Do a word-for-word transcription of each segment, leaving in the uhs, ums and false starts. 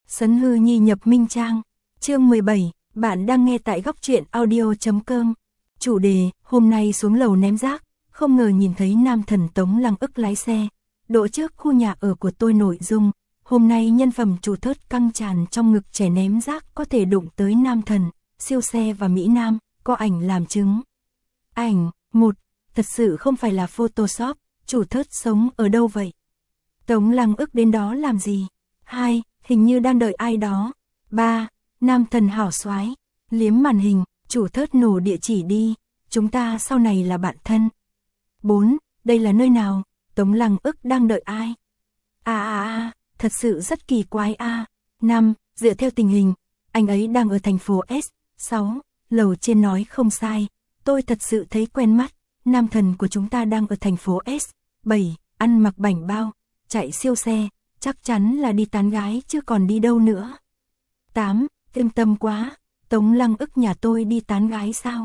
Sấn hư nhi nhập minh trang. Chương mười bảy, bạn đang nghe tại góc truyện audio chấm com. Chủ đề, hôm nay xuống lầu ném rác, không ngờ nhìn thấy nam thần Tống Lăng ức lái xe. Đỗ trước khu nhà ở của tôi. Nội dung, hôm nay nhân phẩm chủ thớt căng tràn trong ngực trẻ ném rác có thể đụng tới nam thần, siêu xe và Mỹ Nam, có ảnh làm chứng. Ảnh, một, thật sự không phải là Photoshop, chủ thớt sống ở đâu vậy? Tống Lăng ức đến đó làm gì? Hai, hình như đang đợi ai đó. Ba, nam thần hảo soái, liếm màn hình, chủ thớt nổ địa chỉ đi, chúng ta sau này là bạn thân. Bốn, đây là nơi nào? Tống Lăng ức đang đợi ai? À à à, thật sự rất kỳ quái a. À. Năm, dựa theo tình hình, anh ấy đang ở thành phố S. Sáu, lầu trên nói không sai, tôi thật sự thấy quen mắt, nam thần của chúng ta đang ở thành phố S. Bảy, ăn mặc bảnh bao, chạy siêu xe, chắc chắn là đi tán gái chứ còn đi đâu nữa. Tám, yên tâm quá, Tống Lăng ức nhà tôi đi tán gái sao?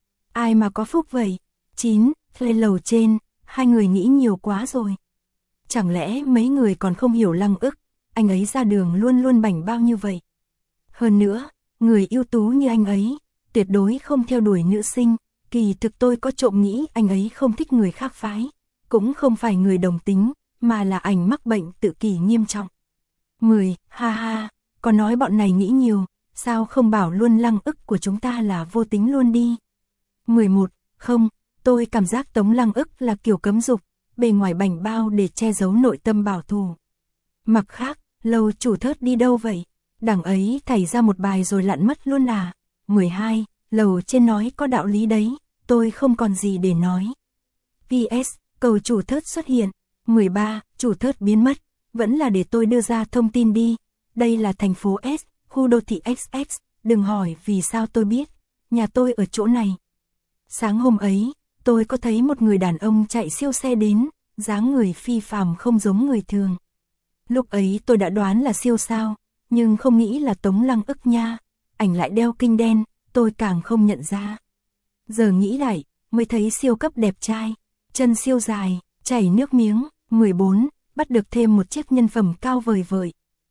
Ai mà có phúc vậy? Chín, lên lầu trên, hai người nghĩ nhiều quá rồi. Chẳng lẽ mấy người còn không hiểu Lăng ức, anh ấy ra đường luôn luôn bảnh bao như vậy. Hơn nữa, người ưu tú như anh ấy, tuyệt đối không theo đuổi nữ sinh, kỳ thực tôi có trộm nghĩ anh ấy không thích người khác phái, cũng không phải người đồng tính, mà là ảnh mắc bệnh tự kỷ nghiêm trọng. Mười, ha ha, có nói bọn này nghĩ nhiều, sao không bảo luôn Lăng ức của chúng ta là vô tính luôn đi. Mười một, không, tôi cảm giác Tống Lăng ức là kiểu cấm dục, bề ngoài bảnh bao để che giấu nội tâm bảo thủ. Mặt khác, lầu chủ thớt đi đâu vậy? Đằng ấy thảy ra một bài rồi lặn mất luôn à. Mười hai, lầu trên nói có đạo lý đấy, tôi không còn gì để nói. pê ét, cầu chủ thớt xuất hiện. Mười ba, chủ thớt biến mất, vẫn là để tôi đưa ra thông tin đi. Đây là thành phố S, khu đô thị ích ích, đừng hỏi vì sao tôi biết, nhà tôi ở chỗ này. Sáng hôm ấy, tôi có thấy một người đàn ông chạy siêu xe đến, dáng người phi phàm không giống người thường. Lúc ấy tôi đã đoán là siêu sao, nhưng không nghĩ là Tống Lăng ức nha, ảnh lại đeo kinh đen, tôi càng không nhận ra. Giờ nghĩ lại, mới thấy siêu cấp đẹp trai, chân siêu dài, chảy nước miếng. Mười bốn, bắt được thêm một chiếc nhân phẩm cao vời vợi.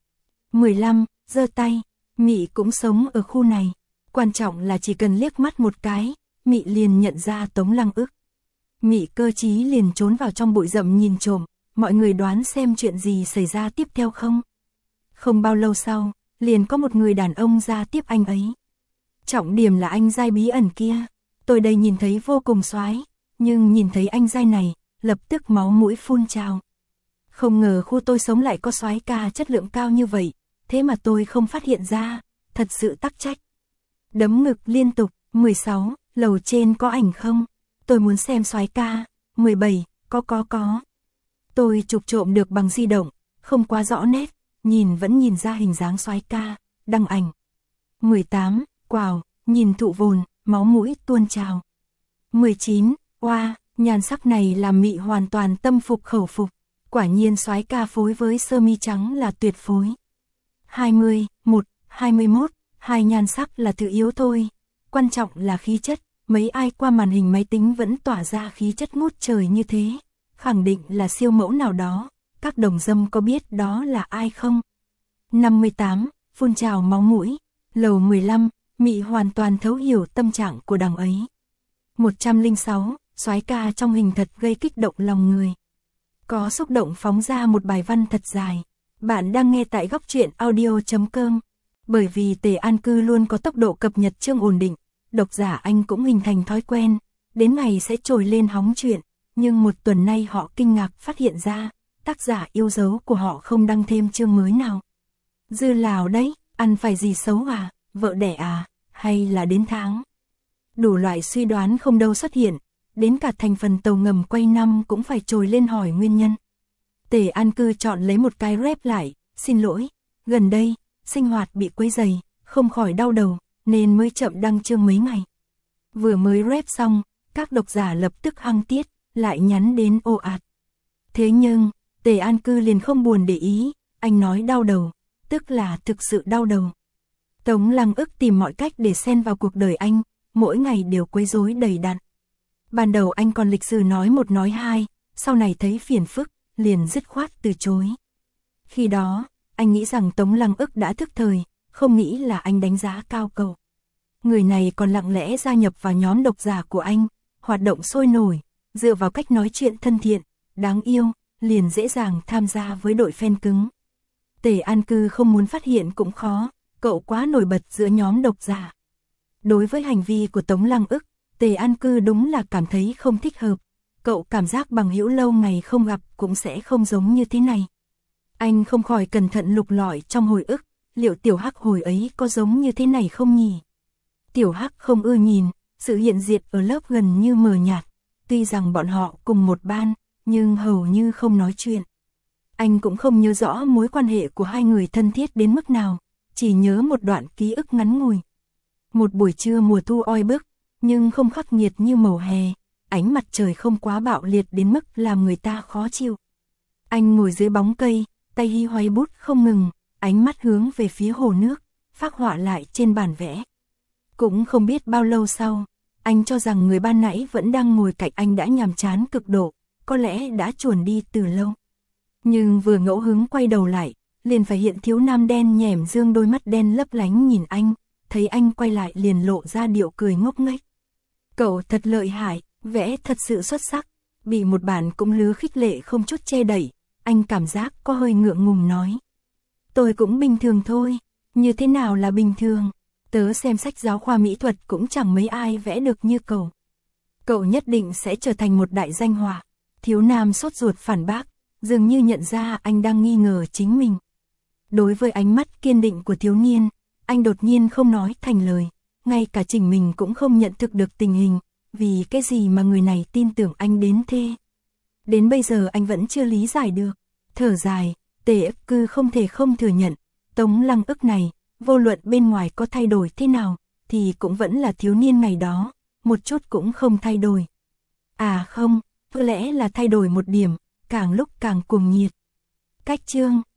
Mười lăm, giơ tay, Mị cũng sống ở khu này, quan trọng là chỉ cần liếc mắt một cái, Mị liền nhận ra Tống Lăng ức. Mị cơ trí liền trốn vào trong bụi rậm nhìn trộm, mọi người đoán xem chuyện gì xảy ra tiếp theo không? Không bao lâu sau, liền có một người đàn ông ra tiếp anh ấy. Trọng điểm là anh giai bí ẩn kia, tôi đây nhìn thấy vô cùng soái, nhưng nhìn thấy anh giai này, lập tức máu mũi phun trào. Không ngờ khu tôi sống lại có soái ca chất lượng cao như vậy, thế mà tôi không phát hiện ra, thật sự tắc trách. Đấm ngực liên tục. Mười sáu, lầu trên có ảnh không? Tôi muốn xem soái ca. Mười bảy, có có có. Tôi chụp trộm được bằng di động, không quá rõ nét, nhìn vẫn nhìn ra hình dáng soái ca, đăng ảnh. Mười tám, quào, nhìn thụ vồn, máu mũi tuôn trào. Mười chín, oa, nhan sắc này làm Mị hoàn toàn tâm phục khẩu phục, quả nhiên soái ca phối với sơ mi trắng là tuyệt phối. Hai mươi, một, hai mươi mốt, hai nhan sắc là thứ yếu thôi, quan trọng là khí chất, mấy ai qua màn hình máy tính vẫn tỏa ra khí chất ngút trời như thế, khẳng định là siêu mẫu nào đó, các đồng dâm có biết đó là ai không? Năm mươi tám, phun trào máu mũi. Lầu mười lăm, Mị hoàn toàn thấu hiểu tâm trạng của đằng ấy. Một trăm lẻ sáu, soái ca trong hình thật gây kích động lòng người. Có xúc động phóng ra một bài văn thật dài. Bạn đang nghe tại góc truyện audio chấm com. Bởi vì Tề An Cư luôn có tốc độ cập nhật chương ổn định, độc giả Anh cũng hình thành thói quen, đến ngày sẽ trồi lên hóng chuyện, nhưng một tuần nay họ kinh ngạc phát hiện ra, tác giả yêu dấu của họ không đăng thêm chương mới nào. Dư Lào đấy, ăn phải gì xấu à, vợ đẻ à, hay là đến tháng? Đủ loại suy đoán không đâu xuất hiện, đến cả thành phần tàu ngầm quay năm cũng phải trồi lên hỏi nguyên nhân. Tề An Cư chọn lấy một cái rep lại, xin lỗi, gần đây, sinh hoạt bị quấy rầy, không khỏi đau đầu, nên mới chậm đăng chương mấy ngày. Vừa mới rep xong, các độc giả lập tức hăng tiết, lại nhắn đến ồ ạt. Thế nhưng, Tề An Cư liền không buồn để ý, anh nói đau đầu, tức là thực sự đau đầu. Tống Lăng ức tìm mọi cách để xen vào cuộc đời anh, mỗi ngày đều quấy rối đầy đặn. Ban đầu anh còn lịch sự nói một nói hai, sau này thấy phiền phức, liền dứt khoát từ chối. Khi đó, anh nghĩ rằng Tống Lăng ức đã thức thời, không nghĩ là anh đánh giá cao cậu. Người này còn lặng lẽ gia nhập vào nhóm độc giả của anh, hoạt động sôi nổi, dựa vào cách nói chuyện thân thiện, đáng yêu, liền dễ dàng tham gia với đội fan cứng. Tề An Cư không muốn phát hiện cũng khó, cậu quá nổi bật giữa nhóm độc giả. Đối với hành vi của Tống Lăng ức, Tề An Cư đúng là cảm thấy không thích hợp. Cậu cảm giác bằng hữu lâu ngày không gặp cũng sẽ không giống như thế này. Anh không khỏi cẩn thận lục lọi trong hồi ức, liệu Tiểu Hắc hồi ấy có giống như thế này không nhỉ? Tiểu Hắc không ưa nhìn, sự hiện diện ở lớp gần như mờ nhạt, tuy rằng bọn họ cùng một ban, nhưng hầu như không nói chuyện. Anh cũng không nhớ rõ mối quan hệ của hai người thân thiết đến mức nào, chỉ nhớ một đoạn ký ức ngắn ngủi. Một buổi trưa mùa thu oi bức, nhưng không khắc nghiệt như màu hè, ánh mặt trời không quá bạo liệt đến mức làm người ta khó chịu. Anh ngồi dưới bóng cây, tay hi hoay bút không ngừng, ánh mắt hướng về phía hồ nước, phác họa lại trên bản vẽ. Cũng không biết bao lâu sau, anh cho rằng người ban nãy vẫn đang ngồi cạnh anh đã nhàm chán cực độ, có lẽ đã chuồn đi từ lâu. Nhưng vừa ngẫu hứng quay đầu lại, liền phải hiện thiếu nam đen nhẻm dương đôi mắt đen lấp lánh nhìn anh, thấy anh quay lại liền lộ ra điệu cười ngốc nghếch. Cậu thật lợi hại, vẽ thật sự xuất sắc, bị một bản cũng lứa khích lệ không chút che đẩy, anh cảm giác có hơi ngượng ngùng nói. Tôi cũng bình thường thôi, như thế nào là bình thường, tớ xem sách giáo khoa mỹ thuật cũng chẳng mấy ai vẽ được như cậu. Cậu nhất định sẽ trở thành một đại danh họa. Thiếu nam sốt ruột phản bác, dường như nhận ra anh đang nghi ngờ chính mình. Đối với ánh mắt kiên định của thiếu niên, anh đột nhiên không nói thành lời, ngay cả chính mình cũng không nhận thức được tình hình, vì cái gì mà người này tin tưởng anh đến thế. Đến bây giờ anh vẫn chưa lý giải được, thở dài, Tề Ức Cư không thể không thừa nhận, Tống Lăng ức này, vô luận bên ngoài có thay đổi thế nào, thì cũng vẫn là thiếu niên ngày đó, một chút cũng không thay đổi. À không, có lẽ là thay đổi một điểm, càng lúc càng cuồng nhiệt. Cách chương